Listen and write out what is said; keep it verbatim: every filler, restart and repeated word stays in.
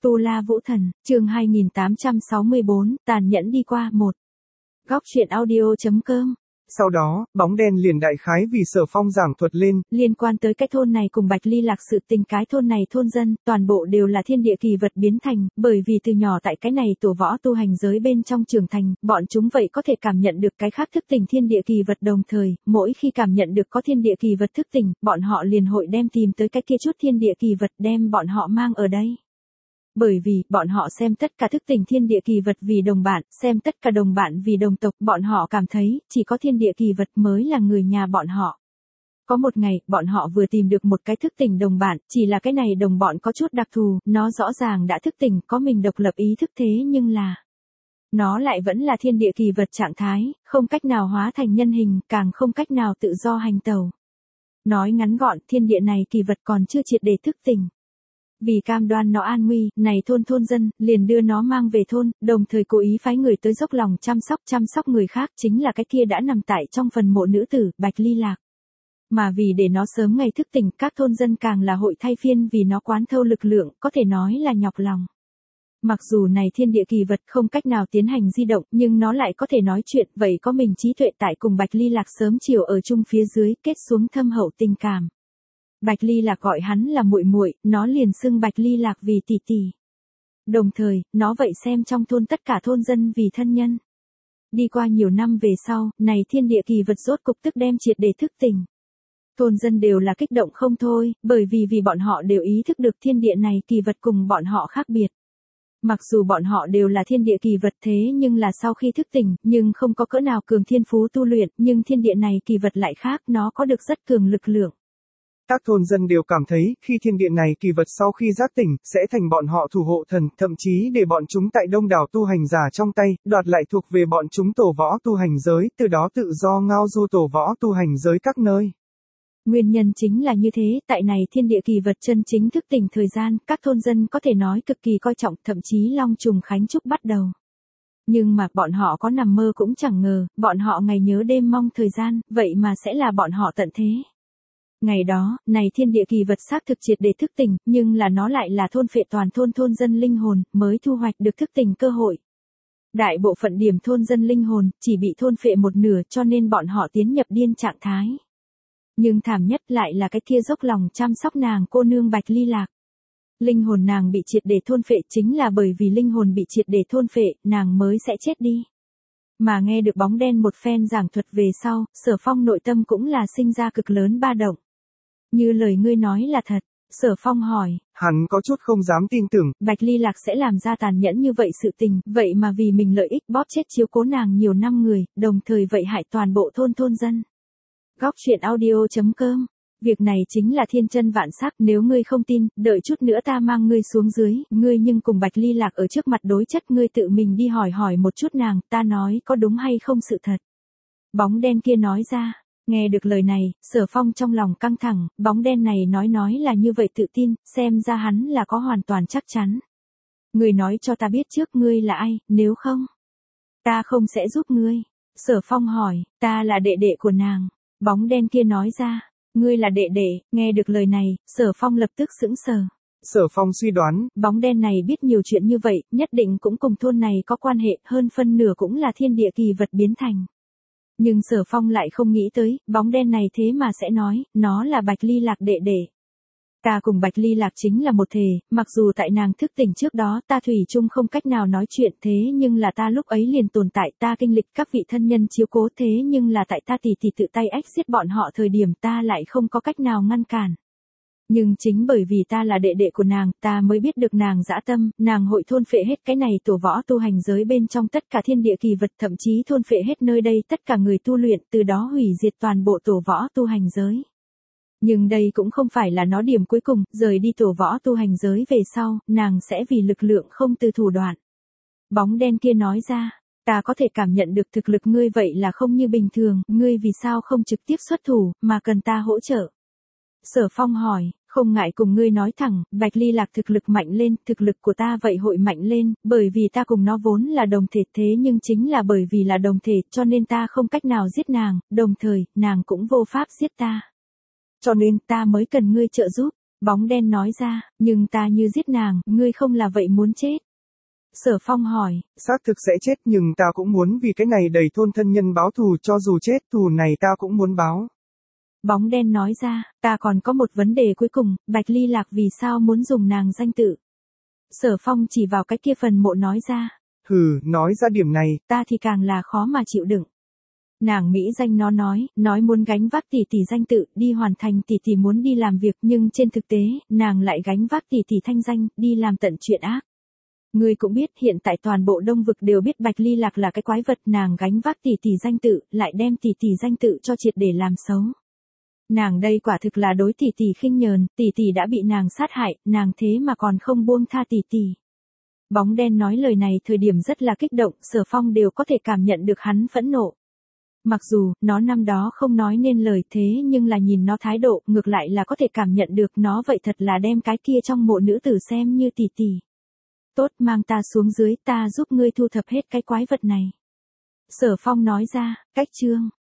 Tu La Vũ Thần, chương hai nghìn tám trăm sáu mươi bốn, tàn nhẫn đi qua một. Góc truyện audio chấm com. Sau đó, bóng đen liền đại khái vì Sở Phong giảng thuật lên. Liên quan tới cái thôn này cùng Bạch Ly Lạc sự tình, cái thôn này thôn dân, toàn bộ đều là thiên địa kỳ vật biến thành, bởi vì từ nhỏ tại cái này tổ võ tu hành giới bên trong trưởng thành, bọn chúng vậy có thể cảm nhận được cái khác thức tỉnh thiên địa kỳ vật, đồng thời, mỗi khi cảm nhận được có thiên địa kỳ vật thức tỉnh, bọn họ liền hội đem tìm tới cái kia chút thiên địa kỳ vật đem bọn họ mang ở đây. Bởi vì, bọn họ xem tất cả thức tỉnh thiên địa kỳ vật vì đồng bạn, xem tất cả đồng bạn vì đồng tộc, bọn họ cảm thấy, chỉ có thiên địa kỳ vật mới là người nhà bọn họ. Có một ngày, bọn họ vừa tìm được một cái thức tỉnh đồng bạn, chỉ là cái này đồng bọn có chút đặc thù, nó rõ ràng đã thức tỉnh, có mình độc lập ý thức, thế nhưng là nó lại vẫn là thiên địa kỳ vật trạng thái, không cách nào hóa thành nhân hình, càng không cách nào tự do hành tẩu. Nói ngắn gọn, thiên địa này kỳ vật còn chưa triệt để thức tỉnh. Vì cam đoan nó an nguy, này thôn thôn dân, liền đưa nó mang về thôn, đồng thời cố ý phái người tới dốc lòng chăm sóc chăm sóc người khác, chính là cái kia đã nằm tại trong phần mộ nữ tử, Bạch Ly Lạc. Mà vì để nó sớm ngày thức tỉnh, các thôn dân càng là hội thay phiên vì nó quán thâu lực lượng, có thể nói là nhọc lòng. Mặc dù này thiên địa kỳ vật không cách nào tiến hành di động, nhưng nó lại có thể nói chuyện, vậy có mình trí tuệ tại cùng Bạch Ly Lạc sớm chiều ở chung phía dưới, kết xuống thâm hậu tình cảm. Bạch Ly Lạc gọi hắn là muội muội, nó liền xưng Bạch Ly Lạc vì tỷ tỷ. Đồng thời, nó vậy xem trong thôn tất cả thôn dân vì thân nhân. Đi qua nhiều năm về sau, này thiên địa kỳ vật rốt cục tức đem triệt để thức tỉnh. Thôn dân đều là kích động không thôi, bởi vì vì bọn họ đều ý thức được thiên địa này kỳ vật cùng bọn họ khác biệt. Mặc dù bọn họ đều là thiên địa kỳ vật, thế nhưng là sau khi thức tỉnh, nhưng không có cỡ nào cường thiên phú tu luyện, nhưng thiên địa này kỳ vật lại khác, nó có được rất cường lực lượng. Các thôn dân đều cảm thấy, khi thiên địa này kỳ vật sau khi giác tỉnh, sẽ thành bọn họ thủ hộ thần, thậm chí để bọn chúng tại đông đảo tu hành giả trong tay, đoạt lại thuộc về bọn chúng tổ võ tu hành giới, từ đó tự do ngao du tổ võ tu hành giới các nơi. Nguyên nhân chính là như thế, tại này thiên địa kỳ vật chân chính thức tỉnh thời gian, các thôn dân có thể nói cực kỳ coi trọng, thậm chí long trùng khánh chúc bắt đầu. Nhưng mà bọn họ có nằm mơ cũng chẳng ngờ, bọn họ ngày nhớ đêm mong thời gian, vậy mà sẽ là bọn họ tận thế. Ngày đó, này thiên địa kỳ vật xác thực triệt để thức tỉnh, nhưng là nó lại là thôn phệ toàn thôn thôn dân linh hồn, mới thu hoạch được thức tỉnh cơ hội. Đại bộ phận điểm thôn dân linh hồn, chỉ bị thôn phệ một nửa cho nên bọn họ tiến nhập điên trạng thái. Nhưng thảm nhất lại là cái kia dốc lòng chăm sóc nàng cô nương Bạch Ly Lạc. Linh hồn nàng bị triệt để thôn phệ chính là bởi vì linh hồn bị triệt để thôn phệ, nàng mới sẽ chết đi. Mà nghe được bóng đen một phen giảng thuật về sau, Sở Phong nội tâm cũng là sinh ra cực lớn ba động. Như lời ngươi nói là thật, Sở Phong hỏi. Hắn có chút không dám tin tưởng. Bạch Ly Lạc sẽ làm ra tàn nhẫn như vậy sự tình, vậy mà vì mình lợi ích bóp chết chiếu cố nàng nhiều năm người, đồng thời vậy hại toàn bộ thôn thôn dân. Góc truyện audio chấm com. Việc này chính là thiên chân vạn sắc, nếu ngươi không tin, đợi chút nữa ta mang ngươi xuống dưới, ngươi nhưng cùng Bạch Ly Lạc ở trước mặt đối chất, ngươi tự mình đi hỏi hỏi một chút nàng, ta nói có đúng hay không sự thật. Bóng đen kia nói ra. Nghe được lời này, Sở Phong trong lòng căng thẳng, bóng đen này nói nói là như vậy tự tin, xem ra hắn là có hoàn toàn chắc chắn. Ngươi nói cho ta biết trước ngươi là ai, nếu không, ta không sẽ giúp ngươi. Sở Phong hỏi, ta là đệ đệ của nàng. Bóng đen kia nói ra, ngươi là đệ đệ, nghe được lời này, Sở Phong lập tức sững sờ. Sở Phong suy đoán, bóng đen này biết nhiều chuyện như vậy, nhất định cũng cùng thôn này có quan hệ, hơn phân nửa cũng là thiên địa kỳ vật biến thành. Nhưng Sở Phong lại không nghĩ tới, bóng đen này thế mà sẽ nói, nó là Bạch Ly Lạc đệ đệ. Ta cùng Bạch Ly Lạc chính là một thể, mặc dù tại nàng thức tỉnh trước đó ta thủy chung không cách nào nói chuyện, thế nhưng là ta lúc ấy liền tồn tại, ta kinh lịch các vị thân nhân chiếu cố, thế nhưng là tại ta tỷ tỷ tự tay ách giết bọn họ thời điểm ta lại không có cách nào ngăn cản. Nhưng chính bởi vì ta là đệ đệ của nàng, ta mới biết được nàng dã tâm, nàng hội thôn phệ hết cái này tổ võ tu hành giới bên trong tất cả thiên địa kỳ vật, thậm chí thôn phệ hết nơi đây tất cả người tu luyện, từ đó hủy diệt toàn bộ tổ võ tu hành giới. Nhưng đây cũng không phải là nó điểm cuối cùng, rời đi tổ võ tu hành giới về sau, nàng sẽ vì lực lượng không từ thủ đoạn. Bóng đen kia nói ra, ta có thể cảm nhận được thực lực ngươi vậy là không như bình thường, ngươi vì sao không trực tiếp xuất thủ, mà cần ta hỗ trợ. Sở Phong hỏi, không ngại cùng ngươi nói thẳng, Bạch Ly Lạc thực lực mạnh lên, thực lực của ta vậy hội mạnh lên, bởi vì ta cùng nó vốn là đồng thể, thế nhưng chính là bởi vì là đồng thể, cho nên ta không cách nào giết nàng, đồng thời, nàng cũng vô pháp giết ta. Cho nên ta mới cần ngươi trợ giúp. Bóng đen nói ra, nhưng ta như giết nàng, ngươi không là vậy muốn chết. Sở Phong hỏi. Xác thực sẽ chết nhưng ta cũng muốn vì cái này đầy thôn thân nhân báo thù, cho dù chết thù này ta cũng muốn báo. Bóng đen nói ra, ta còn có một vấn đề cuối cùng, Bạch Ly Lạc vì sao muốn dùng nàng danh tự. Sở Phong chỉ vào cái kia phần mộ nói ra. Hừ, nói ra điểm này, ta thì càng là khó mà chịu đựng. Nàng Mỹ danh nó nói, nói muốn gánh vác tỷ tỷ danh tự, đi hoàn thành tỷ tỷ muốn đi làm việc, nhưng trên thực tế, nàng lại gánh vác tỷ tỷ thanh danh, đi làm tận chuyện ác. Ngươi cũng biết hiện tại toàn bộ Đông Vực đều biết Bạch Ly Lạc là cái quái vật, nàng gánh vác tỷ tỷ danh tự, lại đem tỷ tỷ danh tự cho triệt để làm xấu. Nàng đây quả thực là đối tỷ tỷ khinh nhờn, tỷ tỷ đã bị nàng sát hại, nàng thế mà còn không buông tha tỷ tỷ. Bóng đen nói lời này thời điểm rất là kích động, Sở Phong đều có thể cảm nhận được hắn phẫn nộ. Mặc dù, nó năm đó không nói nên lời thế nhưng là nhìn nó thái độ, ngược lại là có thể cảm nhận được nó vậy thật là đem cái kia trong mộ nữ tử xem như tỷ tỷ. Tốt, mang ta xuống dưới, ta giúp ngươi thu thập hết cái quái vật này. Sở Phong nói ra, cách chương.